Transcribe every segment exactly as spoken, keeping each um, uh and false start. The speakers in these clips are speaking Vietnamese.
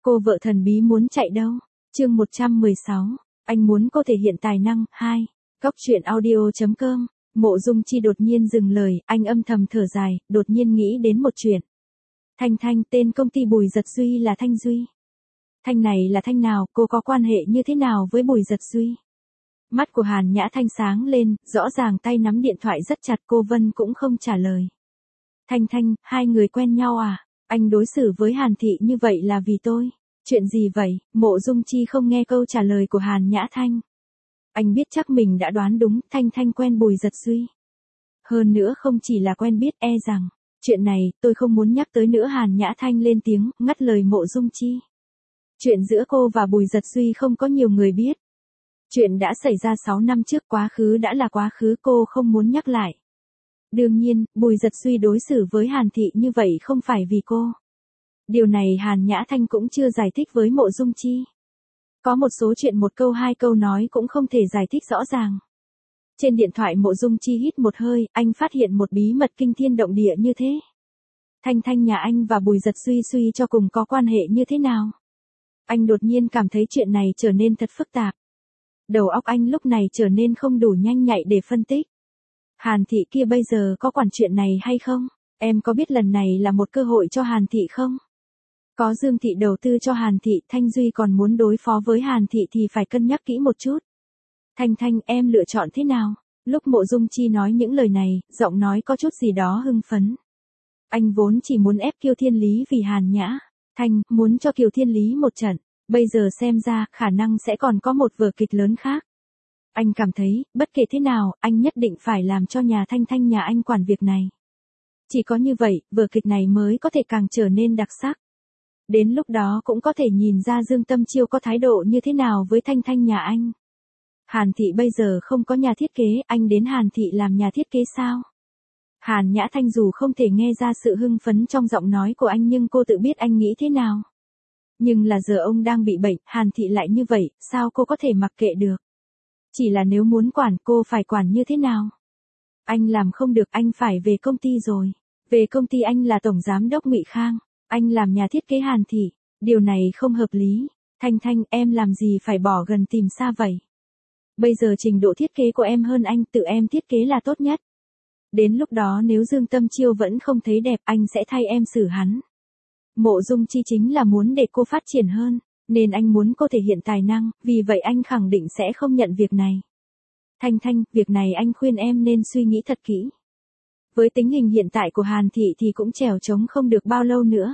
Cô vợ thần bí muốn chạy đâu? Chương một trăm mười sáu. Anh muốn cô thể hiện tài năng. hai. Góc truyện audio chấm com. Mộ Dung Chi đột nhiên dừng lời, anh âm thầm thở dài, đột nhiên nghĩ đến một chuyện. Thanh Thanh, tên công ty Bùi Dật Duy là Thanh Duy. Thanh này là Thanh nào, cô có quan hệ như thế nào với Bùi Dật Duy? Mắt của Hàn Nhã Thanh sáng lên, rõ ràng tay nắm điện thoại rất chặt, cô Vân cũng không trả lời. Thanh Thanh, hai người quen nhau à? Anh đối xử với Hàn Thị như vậy là vì tôi. Chuyện gì vậy? Mộ Dung Chi không nghe câu trả lời của Hàn Nhã Thanh. Anh biết chắc mình đã đoán đúng, Thanh Thanh quen Bùi Dật Duy. Hơn nữa không chỉ là quen biết, e rằng, chuyện này, tôi không muốn nhắc tới nữa. Hàn Nhã Thanh lên tiếng, ngắt lời Mộ Dung Chi. Chuyện giữa cô và Bùi Dật Duy không có nhiều người biết. Chuyện đã xảy ra sáu năm trước, quá khứ đã là quá khứ, cô không muốn nhắc lại. Đương nhiên, Bùi Dật Duy đối xử với Hàn Thị như vậy không phải vì cô. Điều này Hàn Nhã Thanh cũng chưa giải thích với Mộ Dung Chi. Có một số chuyện một câu hai câu nói cũng không thể giải thích rõ ràng. Trên điện thoại Mộ Dung Chi hít một hơi, anh phát hiện một bí mật kinh thiên động địa như thế. Thanh Thanh nhà anh và Bùi Dật Duy suy cho cùng có quan hệ như thế nào? Anh đột nhiên cảm thấy chuyện này trở nên thật phức tạp. Đầu óc anh lúc này trở nên không đủ nhanh nhạy để phân tích. Hàn Thị kia bây giờ có quản chuyện này hay không? Em có biết lần này là một cơ hội cho Hàn Thị không? Có Dương Thị đầu tư cho Hàn Thị, Thanh Duy còn muốn đối phó với Hàn Thị thì phải cân nhắc kỹ một chút. Thanh Thanh, em lựa chọn thế nào? Lúc Mộ Dung Chi nói những lời này, giọng nói có chút gì đó hưng phấn. Anh vốn chỉ muốn ép Kiều Thiên Lý vì Hàn Nhã Thanh, muốn cho Kiều Thiên Lý một trận. Bây giờ xem ra, khả năng sẽ còn có một vở kịch lớn khác. Anh cảm thấy, bất kể thế nào, anh nhất định phải làm cho nhà Thanh Thanh nhà anh quản việc này. Chỉ có như vậy, vở kịch này mới có thể càng trở nên đặc sắc. Đến lúc đó cũng có thể nhìn ra Dương Tâm Chiêu có thái độ như thế nào với Thanh Thanh nhà anh. Hàn Thị bây giờ không có nhà thiết kế, anh đến Hàn Thị làm nhà thiết kế sao? Hàn Nhã Thanh dù không thể nghe ra sự hưng phấn trong giọng nói của anh nhưng cô tự biết anh nghĩ thế nào. Nhưng là giờ ông đang bị bệnh, Hàn Thị lại như vậy, sao cô có thể mặc kệ được? Chỉ là nếu muốn quản cô phải quản như thế nào? Anh làm không được, anh phải về công ty rồi. Về công ty anh là tổng giám đốc Ngụy Khang, anh làm nhà thiết kế Hàn Thị, điều này không hợp lý. Thanh Thanh, em làm gì phải bỏ gần tìm xa vậy? Bây giờ trình độ thiết kế của em hơn anh, tự em thiết kế là tốt nhất. Đến lúc đó nếu Dương Tâm Chiêu vẫn không thấy đẹp, anh sẽ thay em xử hắn. Mộ Dung Chi chính là muốn để cô phát triển hơn, nên anh muốn cô thể hiện tài năng, vì vậy anh khẳng định sẽ không nhận việc này. Thanh Thanh, việc này anh khuyên em nên suy nghĩ thật kỹ. Với tình hình hiện tại của Hàn Thị thì cũng trèo trống không được bao lâu nữa.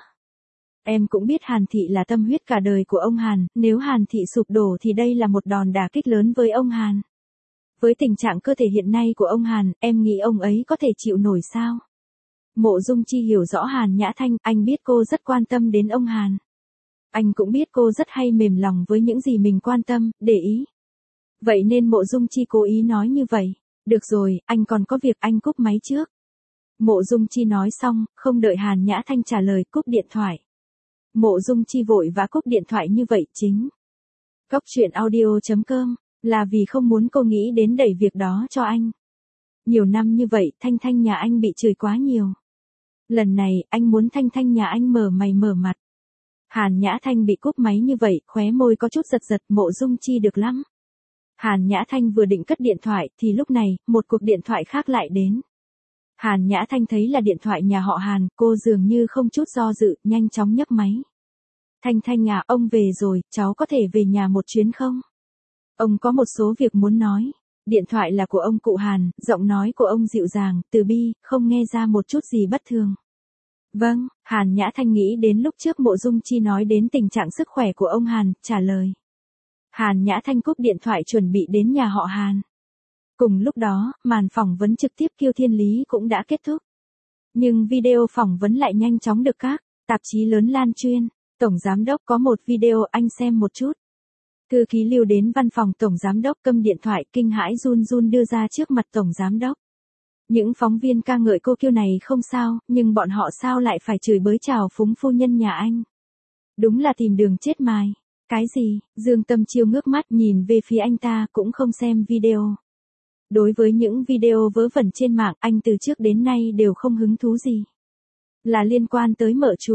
Em cũng biết Hàn Thị là tâm huyết cả đời của ông Hàn, nếu Hàn Thị sụp đổ thì đây là một đòn đả kích lớn với ông Hàn. Với tình trạng cơ thể hiện nay của ông Hàn, em nghĩ ông ấy có thể chịu nổi sao? Mộ Dung Chi hiểu rõ Hàn Nhã Thanh, anh biết cô rất quan tâm đến ông Hàn. Anh cũng biết cô rất hay mềm lòng với những gì mình quan tâm, để ý. Vậy nên Mộ Dung Chi cố ý nói như vậy. Được rồi, anh còn có việc, anh cúp máy trước. Mộ Dung Chi nói xong, không đợi Hàn Nhã Thanh trả lời, cúp điện thoại. Mộ Dung Chi vội vã cúp điện thoại như vậy chính. Góc truyện audio chấm com, là vì không muốn cô nghĩ đến đẩy việc đó cho anh. Nhiều năm như vậy, Thanh Thanh nhà anh bị chửi quá nhiều. Lần này, anh muốn Thanh Thanh nhà anh mở mày mở mặt. Hàn Nhã Thanh bị cúp máy như vậy, khóe môi có chút giật giật, Mộ Dung Chi được lắm. Hàn Nhã Thanh vừa định cất điện thoại, thì lúc này, một cuộc điện thoại khác lại đến. Hàn Nhã Thanh thấy là điện thoại nhà họ Hàn, cô dường như không chút do dự, nhanh chóng nhấc máy. Thanh Thanh à, ông về rồi, cháu có thể về nhà một chuyến không? Ông có một số việc muốn nói. Điện thoại là của ông cụ Hàn, giọng nói của ông dịu dàng, từ bi, không nghe ra một chút gì bất thường. Vâng, Hàn Nhã Thanh nghĩ đến lúc trước Mộ Dung Chi nói đến tình trạng sức khỏe của ông Hàn, trả lời. Hàn Nhã Thanh cúp điện thoại chuẩn bị đến nhà họ Hàn. Cùng lúc đó, màn phỏng vấn trực tiếp Kiều Thiên Lý cũng đã kết thúc. Nhưng video phỏng vấn lại nhanh chóng được các tạp chí lớn lan truyền. Tổng giám đốc có một video, anh xem một chút. Thư ký Lưu đến văn phòng tổng giám đốc, cầm điện thoại kinh hãi run run đưa ra trước mặt tổng giám đốc. Những phóng viên ca ngợi cô Kiều này không sao, nhưng bọn họ sao lại phải chửi bới trào phúng phu nhân nhà anh? Đúng là tìm đường chết mài. Cái gì? Dương Tâm Chiêu ngước mắt nhìn về phía anh ta, cũng không xem video. Đối với những video vớ vẩn trên mạng, anh từ trước đến nay đều không hứng thú gì. Là liên quan tới mợ chủ.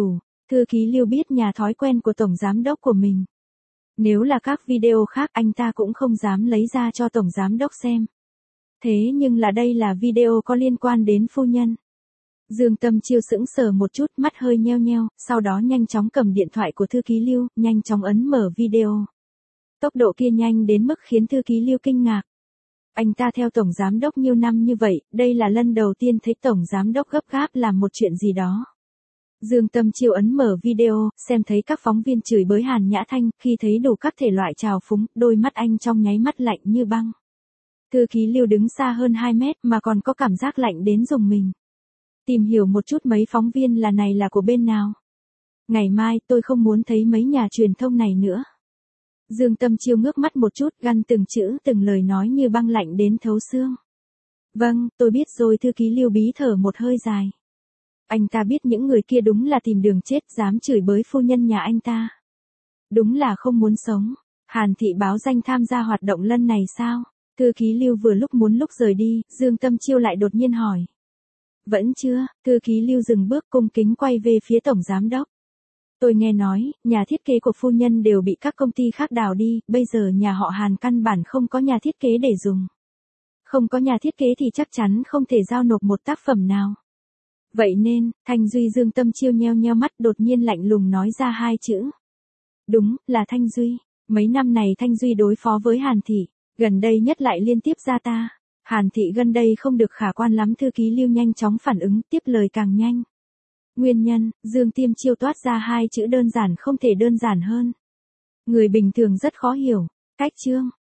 Thư ký Lưu biết nhà thói quen của tổng giám đốc của mình. Nếu là các video khác anh ta cũng không dám lấy ra cho tổng giám đốc xem. Thế nhưng là đây là video có liên quan đến phu nhân. Dương Tâm Chiêu sững sờ một chút, mắt hơi nheo nheo, sau đó nhanh chóng cầm điện thoại của thư ký Lưu, nhanh chóng ấn mở video. Tốc độ kia nhanh đến mức khiến thư ký Lưu kinh ngạc. Anh ta theo tổng giám đốc nhiều năm như vậy, đây là lần đầu tiên thấy tổng giám đốc gấp gáp làm một chuyện gì đó. Dương Tâm Chiêu ấn mở video, xem thấy các phóng viên chửi bới Hàn Nhã Thanh, khi thấy đủ các thể loại trào phúng, đôi mắt anh trong nháy mắt lạnh như băng. Thư ký Lưu đứng xa hơn hai mét mà còn có cảm giác lạnh đến rùng mình. Tìm hiểu một chút mấy phóng viên là này là của bên nào. Ngày mai tôi không muốn thấy mấy nhà truyền thông này nữa. Dương Tâm Chiêu ngước mắt một chút, gằn từng chữ từng lời nói như băng lạnh đến thấu xương. Vâng, tôi biết rồi. Thư ký Lưu bí thở một hơi dài. Anh ta biết những người kia đúng là tìm đường chết, dám chửi bới phu nhân nhà anh ta. Đúng là không muốn sống. Hàn Thị báo danh tham gia hoạt động lần này sao? Thư ký Lưu vừa lúc muốn lúc rời đi, Dương Tâm Chiêu lại đột nhiên hỏi. Vẫn chưa. Thư ký Lưu dừng bước cung kính quay về phía tổng giám đốc. Tôi nghe nói, nhà thiết kế của phu nhân đều bị các công ty khác đào đi, bây giờ nhà họ Hàn căn bản không có nhà thiết kế để dùng. Không có nhà thiết kế thì chắc chắn không thể giao nộp một tác phẩm nào. Vậy nên, Thanh Duy. Dương Tâm Chiêu nheo nheo mắt, đột nhiên lạnh lùng nói ra hai chữ. Đúng, là Thanh Duy. Mấy năm này Thanh Duy đối phó với Hàn Thị, gần đây nhất lại liên tiếp ra ta. Hàn Thị gần đây không được khả quan lắm. Thư ký Lưu nhanh chóng phản ứng, tiếp lời càng nhanh. Nguyên nhân, Dương Tiêm Chiêu toát ra hai chữ đơn giản không thể đơn giản hơn. Người bình thường rất khó hiểu. Cách chương,